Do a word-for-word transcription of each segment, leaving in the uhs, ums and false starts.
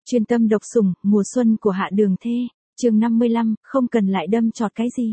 Chuyên tâm độc sủng, mùa xuân của Hạ Đường Thê, chương năm mươi lăm, không cần lại đâm chọt cái gì.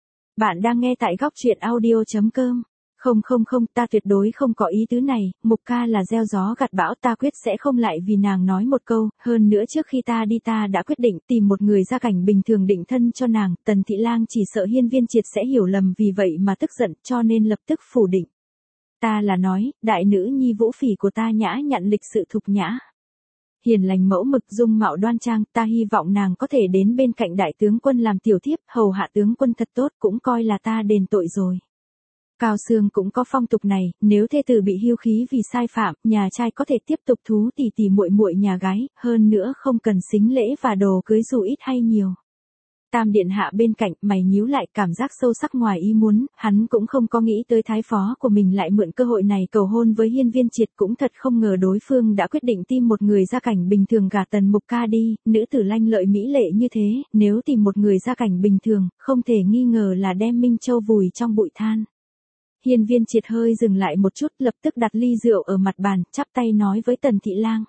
Bạn đang nghe tại góc truyện audio chấm com. Không không không, ta tuyệt đối không có ý tứ này, Mục ca là gieo gió gặt bão, ta quyết sẽ không lại vì nàng nói một câu, hơn nữa trước khi ta đi ta đã quyết định tìm một người gia cảnh bình thường định thân cho nàng, Tần Thị Lang chỉ sợ Hiên Viên Triệt sẽ hiểu lầm vì vậy mà tức giận cho nên lập tức phủ định. Ta là nói, đại nữ nhi Vũ Phỉ của ta nhã nhặn lịch sự thục nhã. Hiền lành mẫu mực dung mạo đoan trang, ta hy vọng nàng có thể đến bên cạnh đại tướng quân làm tiểu thiếp, hầu hạ tướng quân thật tốt cũng coi là ta đền tội rồi. Cao Sương cũng có phong tục này, nếu thê tử bị hưu khí vì sai phạm, nhà trai có thể tiếp tục thú tỉ tỉ muội muội nhà gái, hơn nữa không cần sính lễ và đồ cưới dù ít hay nhiều. Tam điện hạ bên cạnh, mày nhíu lại cảm giác sâu sắc ngoài ý muốn, hắn cũng không có nghĩ tới thái phó của mình lại mượn cơ hội này cầu hôn với Hiên Viên Triệt, cũng thật không ngờ đối phương đã quyết định tìm một người gia cảnh bình thường gả Tần Mục ca đi, nữ tử lanh lợi mỹ lệ như thế, nếu tìm một người gia cảnh bình thường, không thể nghi ngờ là đem Minh Châu vùi trong bụi than. Hiên Viên Triệt hơi dừng lại một chút, lập tức đặt ly rượu ở mặt bàn, chắp tay nói với Tần Thị Lang.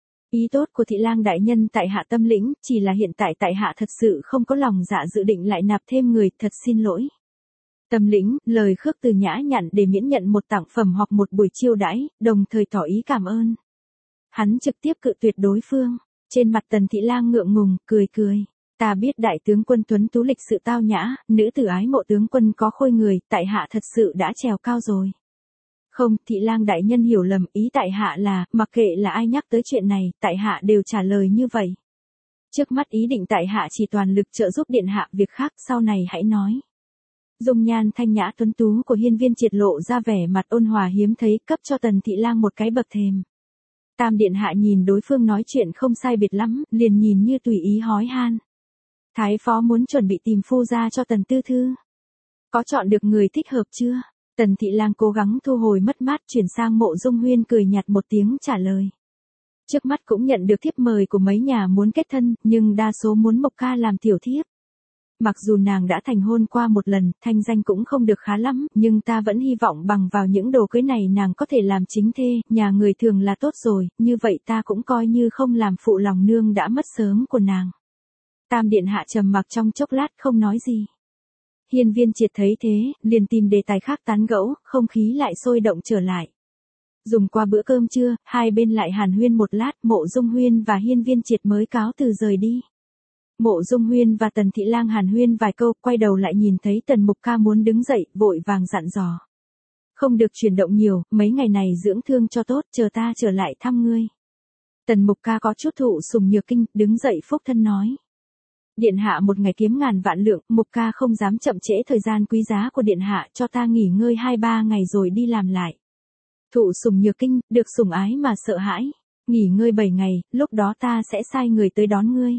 Ý tốt của Thị Lang đại nhân tại hạ tâm lĩnh, chỉ là hiện tại tại hạ thật sự không có lòng dạ dự định lại nạp thêm người, thật xin lỗi. Tâm lĩnh, lời khước từ nhã nhặn để miễn nhận một tặng phẩm hoặc một buổi chiêu đãi, đồng thời tỏ ý cảm ơn. Hắn trực tiếp cự tuyệt đối phương, trên mặt Tần Thị Lang ngượng ngùng, cười cười. Ta biết đại tướng quân tuấn tú lịch sự tao nhã, nữ tử ái mộ tướng quân có khôi người, tại hạ thật sự đã trèo cao rồi. Không, Thị Lang đại nhân hiểu lầm, ý tại hạ là, mặc kệ là ai nhắc tới chuyện này, tại hạ đều trả lời như vậy. Trước mắt ý định tại hạ chỉ toàn lực trợ giúp điện hạ, việc khác sau này hãy nói. Dung nhan thanh nhã tuấn tú của Hiên Viên Triệt lộ ra vẻ mặt ôn hòa hiếm thấy, cấp cho Tần Thị Lang một cái bậc thềm. Tam điện hạ nhìn đối phương nói chuyện không sai biệt lắm, liền nhìn như tùy ý hói han. Thái phó muốn chuẩn bị tìm phu gia cho Tần Tư Thư. Có chọn được người thích hợp chưa? Tần Thị Lang cố gắng thu hồi mất mát, chuyển sang Mộ Dung Huyên cười nhạt một tiếng trả lời. Trước mắt cũng nhận được thiếp mời của mấy nhà muốn kết thân, nhưng đa số muốn Mộc ca làm tiểu thiếp. Mặc dù nàng đã thành hôn qua một lần, thanh danh cũng không được khá lắm, nhưng ta vẫn hy vọng bằng vào những đồ cưới này nàng có thể làm chính thê, nhà người thường là tốt rồi, như vậy ta cũng coi như không làm phụ lòng nương đã mất sớm của nàng. Tam điện hạ trầm mặc trong chốc lát không nói gì. Hiên Viên Triệt thấy thế, liền tìm đề tài khác tán gẫu, không khí lại sôi động trở lại. Dùng qua bữa cơm trưa, hai bên lại hàn huyên một lát, Mộ Dung Huyên và Hiên Viên Triệt mới cáo từ rời đi. Mộ Dung Huyên và Tần Thị Lang hàn huyên vài câu, quay đầu lại nhìn thấy Tần Mục ca muốn đứng dậy, vội vàng dặn dò. Không được chuyển động nhiều, mấy ngày này dưỡng thương cho tốt, chờ ta trở lại thăm ngươi. Tần Mục ca có chút thụ sủng nhược kinh, đứng dậy phúc thân nói. Điện hạ một ngày kiếm ngàn vạn lượng, Mục ca không dám chậm trễ thời gian quý giá của điện hạ, cho ta nghỉ ngơi hai ba ngày rồi đi làm lại. Thụ sủng nhược kinh, được sủng ái mà sợ hãi. Nghỉ ngơi bảy ngày, lúc đó ta sẽ sai người tới đón ngươi.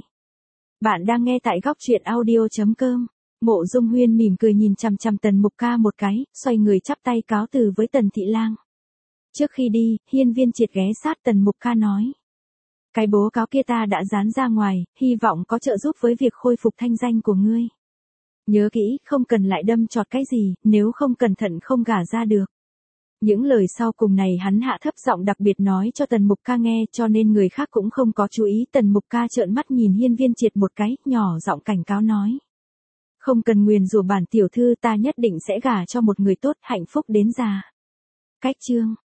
Bạn đang nghe tại góc truyện audio chấm com. Mộ Dung Huyên mỉm cười nhìn chằm chằm Tần Mục ca một cái, xoay người chắp tay cáo từ với Tần Thị Lang. Trước khi đi, Hiên Viên Triệt ghé sát Tần Mục ca nói. Cái bố cáo kia ta đã dán ra ngoài, hy vọng có trợ giúp với việc khôi phục thanh danh của ngươi. Nhớ kỹ, không cần lại đâm chọt cái gì, nếu không cẩn thận không gả ra được. Những lời sau cùng này hắn hạ thấp giọng đặc biệt nói cho Tần Mục ca nghe, cho nên người khác cũng không có chú ý. Tần Mục ca trợn mắt nhìn Hiên Viên Triệt một cái, nhỏ giọng cảnh cáo nói. Không cần nguyền rủa bản tiểu thư, ta nhất định sẽ gả cho một người tốt, hạnh phúc đến già. Cách chương